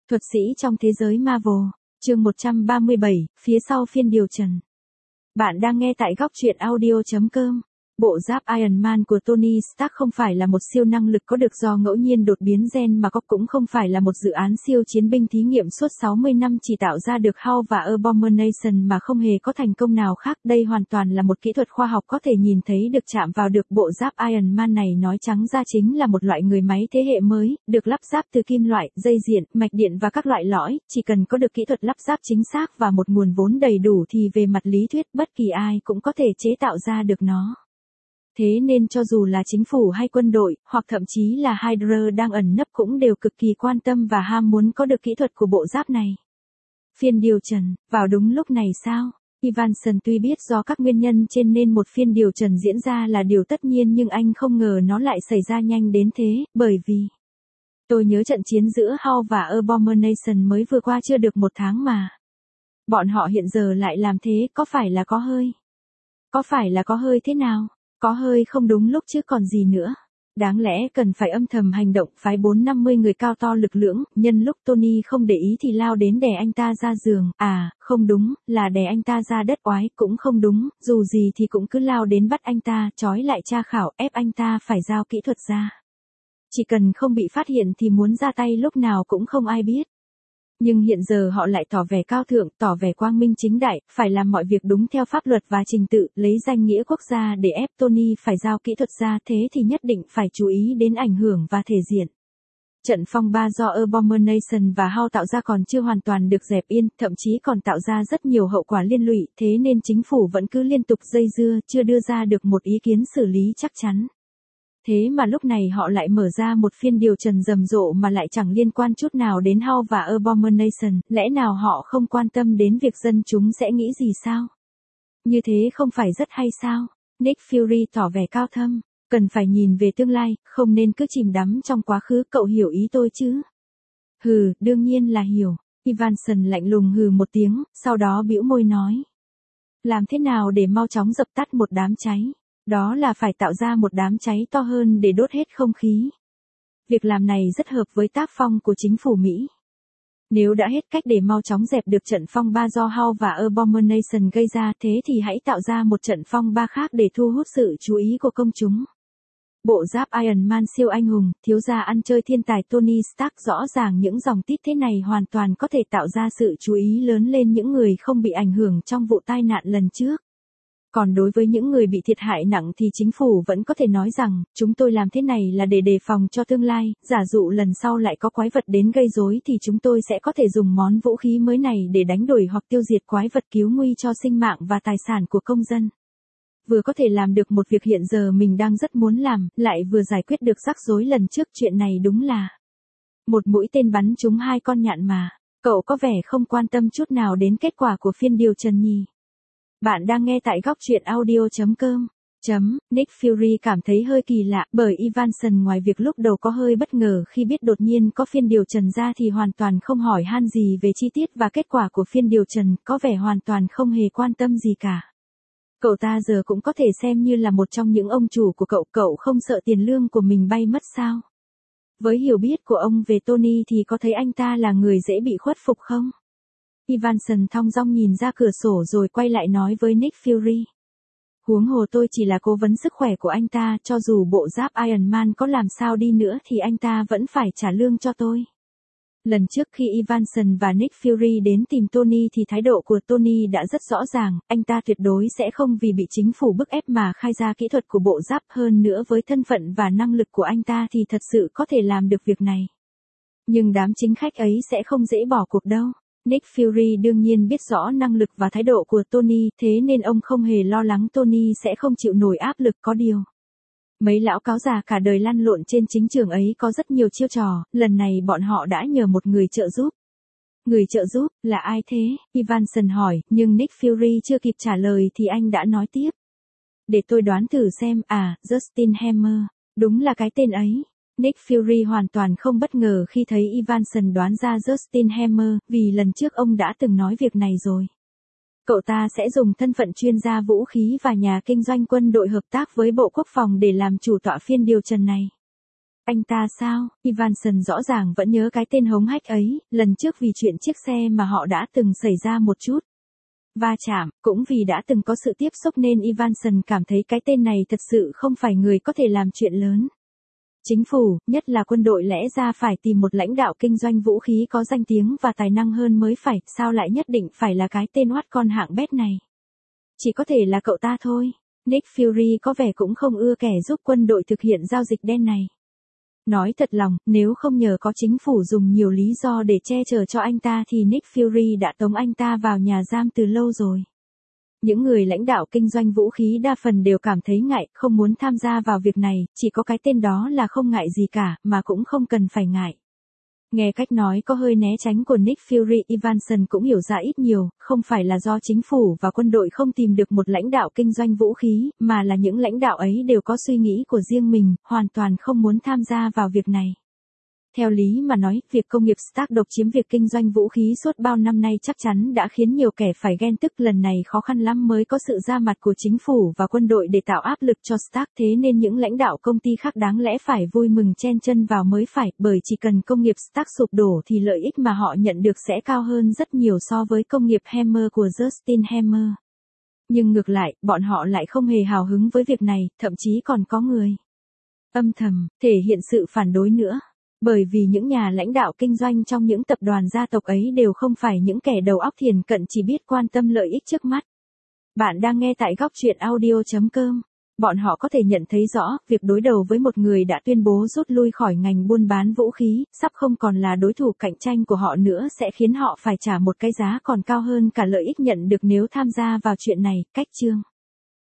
Thuật sĩ trong thế giới Marvel, chương 137, phía sau phiên điều trần. Bạn đang nghe tại góc truyện audio.com. Bộ giáp Iron Man của Tony Stark không phải là một siêu năng lực có được do ngẫu nhiên đột biến gen mà cũng không phải là một dự án siêu chiến binh thí nghiệm suốt 60 năm chỉ tạo ra được Hulk và Abomination mà không hề có thành công nào khác. Đây hoàn toàn là một kỹ thuật khoa học có thể nhìn thấy được chạm vào được. Bộ giáp Iron Man này nói trắng ra chính là một loại người máy thế hệ mới, được lắp ráp từ kim loại, dây điện, mạch điện và các loại lõi. Chỉ cần có được kỹ thuật lắp ráp chính xác và một nguồn vốn đầy đủ thì về mặt lý thuyết bất kỳ ai cũng có thể chế tạo ra được nó. Thế nên cho dù là chính phủ hay quân đội, hoặc thậm chí là Hydra đang ẩn nấp cũng đều cực kỳ quan tâm và ham muốn có được kỹ thuật của bộ giáp này. Phiên điều trần, vào đúng lúc này sao? Evanson tuy biết do các nguyên nhân trên nên một phiên điều trần diễn ra là điều tất nhiên nhưng anh không ngờ nó lại xảy ra nhanh đến thế, bởi vì tôi nhớ trận chiến giữa Hulk và Abomination mới vừa qua chưa được 1 tháng mà. Bọn họ hiện giờ lại làm thế, có phải là có hơi? Có phải là có hơi thế nào? Có hơi không đúng lúc chứ còn gì nữa. Đáng lẽ cần phải âm thầm hành động, phái 450 người cao to lực lưỡng, nhân lúc Tony không để ý thì lao đến đè anh ta ra giường, không đúng, là đè anh ta ra đất oái, cũng không đúng, dù gì thì cũng cứ lao đến bắt anh ta, trói lại tra khảo, ép anh ta phải giao kỹ thuật ra. Chỉ cần không bị phát hiện thì muốn ra tay lúc nào cũng không ai biết. Nhưng hiện giờ họ lại tỏ vẻ cao thượng, tỏ vẻ quang minh chính đại, phải làm mọi việc đúng theo pháp luật và trình tự, lấy danh nghĩa quốc gia để ép Tony phải giao kỹ thuật ra, thế thì nhất định phải chú ý đến ảnh hưởng và thể diện. Trận phong ba do Abomination và Hulk tạo ra còn chưa hoàn toàn được dẹp yên, thậm chí còn tạo ra rất nhiều hậu quả liên lụy, thế nên chính phủ vẫn cứ liên tục dây dưa, chưa đưa ra được một ý kiến xử lý chắc chắn. Thế mà lúc này họ lại mở ra một phiên điều trần rầm rộ mà lại chẳng liên quan chút nào đến Hulk và Abomination, lẽ nào họ không quan tâm đến việc dân chúng sẽ nghĩ gì sao? Như thế không phải rất hay sao? Nick Fury tỏ vẻ cao thâm, cần phải nhìn về tương lai, không nên cứ chìm đắm trong quá khứ, cậu hiểu ý tôi chứ? Hừ, đương nhiên là hiểu. Evanson lạnh lùng hừ một tiếng, sau đó bĩu môi nói. Làm thế nào để mau chóng dập tắt một đám cháy? Đó là phải tạo ra một đám cháy to hơn để đốt hết không khí. Việc làm này rất hợp với tác phong của chính phủ Mỹ. Nếu đã hết cách để mau chóng dẹp được trận phong ba do Hulk và Abomination gây ra, thế thì hãy tạo ra một trận phong ba khác để thu hút sự chú ý của công chúng. Bộ giáp Iron Man siêu anh hùng, thiếu gia ăn chơi thiên tài Tony Stark, rõ ràng những dòng tít thế này hoàn toàn có thể tạo ra sự chú ý lớn lên những người không bị ảnh hưởng trong vụ tai nạn lần trước. Còn đối với những người bị thiệt hại nặng thì chính phủ vẫn có thể nói rằng, chúng tôi làm thế này là để đề phòng cho tương lai, giả dụ lần sau lại có quái vật đến gây rối thì chúng tôi sẽ có thể dùng món vũ khí mới này để đánh đuổi hoặc tiêu diệt quái vật, cứu nguy cho sinh mạng và tài sản của công dân. Vừa có thể làm được một việc hiện giờ mình đang rất muốn làm, lại vừa giải quyết được rắc rối lần trước, chuyện này đúng là một mũi tên bắn trúng 2 con nhạn mà. Cậu có vẻ không quan tâm chút nào đến kết quả của phiên điều trần nhỉ? Bạn đang nghe tại góc truyện audio.com. Nick Fury cảm thấy hơi kỳ lạ, bởi Evanson ngoài việc lúc đầu có hơi bất ngờ khi biết đột nhiên có phiên điều trần ra thì hoàn toàn không hỏi han gì về chi tiết và kết quả của phiên điều trần, có vẻ hoàn toàn không hề quan tâm gì cả. Cậu ta giờ cũng có thể xem như là một trong những ông chủ của cậu không sợ tiền lương của mình bay mất sao? Với hiểu biết của ông về Tony thì có thấy anh ta là người dễ bị khuất phục không? Evanson thong dong nhìn ra cửa sổ rồi quay lại nói với Nick Fury. Huống hồ tôi chỉ là cố vấn sức khỏe của anh ta, cho dù bộ giáp Iron Man có làm sao đi nữa thì anh ta vẫn phải trả lương cho tôi. Lần trước khi Evanson và Nick Fury đến tìm Tony thì thái độ của Tony đã rất rõ ràng, anh ta tuyệt đối sẽ không vì bị chính phủ bức ép mà khai ra kỹ thuật của bộ giáp, hơn nữa với thân phận và năng lực của anh ta thì thật sự có thể làm được việc này. Nhưng đám chính khách ấy sẽ không dễ bỏ cuộc đâu. Nick Fury đương nhiên biết rõ năng lực và thái độ của Tony, thế nên ông không hề lo lắng Tony sẽ không chịu nổi áp lực, có điều. Mấy lão cáo già cả đời lăn lộn trên chính trường ấy có rất nhiều chiêu trò, lần này bọn họ đã nhờ một người trợ giúp. Người trợ giúp, là ai thế? Evanson hỏi, nhưng Nick Fury chưa kịp trả lời thì anh đã nói tiếp. Để tôi đoán thử xem, Justin Hammer, đúng là cái tên ấy. Nick Fury hoàn toàn không bất ngờ khi thấy Evanson đoán ra Justin Hammer, vì lần trước ông đã từng nói việc này rồi. Cậu ta sẽ dùng thân phận chuyên gia vũ khí và nhà kinh doanh quân đội hợp tác với Bộ Quốc phòng để làm chủ tọa phiên điều trần này. Anh ta sao? Ivanson rõ ràng vẫn nhớ cái tên hống hách ấy, lần trước vì chuyện chiếc xe mà họ đã từng xảy ra một chút va chạm, cũng vì đã từng có sự tiếp xúc nên Ivanson cảm thấy cái tên này thật sự không phải người có thể làm chuyện lớn. Chính phủ, nhất là quân đội lẽ ra phải tìm một lãnh đạo kinh doanh vũ khí có danh tiếng và tài năng hơn mới phải, sao lại nhất định phải là cái tên oát con hạng bét này? Chỉ có thể là cậu ta thôi. Nick Fury có vẻ cũng không ưa kẻ giúp quân đội thực hiện giao dịch đen này. Nói thật lòng, nếu không nhờ có chính phủ dùng nhiều lý do để che chở cho anh ta thì Nick Fury đã tống anh ta vào nhà giam từ lâu rồi. Những người lãnh đạo kinh doanh vũ khí đa phần đều cảm thấy ngại, không muốn tham gia vào việc này, chỉ có cái tên đó là không ngại gì cả, mà cũng không cần phải ngại. Nghe cách nói có hơi né tránh của Nick Fury, Ivanson cũng hiểu ra ít nhiều, không phải là do chính phủ và quân đội không tìm được một lãnh đạo kinh doanh vũ khí, mà là những lãnh đạo ấy đều có suy nghĩ của riêng mình, hoàn toàn không muốn tham gia vào việc này. Theo lý mà nói, việc công nghiệp Stark độc chiếm việc kinh doanh vũ khí suốt bao năm nay chắc chắn đã khiến nhiều kẻ phải ghen tức, lần này khó khăn lắm mới có sự ra mặt của chính phủ và quân đội để tạo áp lực cho Stark, thế nên những lãnh đạo công ty khác đáng lẽ phải vui mừng chen chân vào mới phải, bởi chỉ cần công nghiệp Stark sụp đổ thì lợi ích mà họ nhận được sẽ cao hơn rất nhiều so với công nghiệp Hammer của Justin Hammer. Nhưng ngược lại, bọn họ lại không hề hào hứng với việc này, thậm chí còn có người âm thầm thể hiện sự phản đối nữa. Bởi vì những nhà lãnh đạo kinh doanh trong những tập đoàn gia tộc ấy đều không phải những kẻ đầu óc thiền cận chỉ biết quan tâm lợi ích trước mắt. Bạn đang nghe tại góc truyện audio.com. Bọn họ có thể nhận thấy rõ, việc đối đầu với một người đã tuyên bố rút lui khỏi ngành buôn bán vũ khí, sắp không còn là đối thủ cạnh tranh của họ nữa sẽ khiến họ phải trả một cái giá còn cao hơn cả lợi ích nhận được nếu tham gia vào chuyện này. Cách chương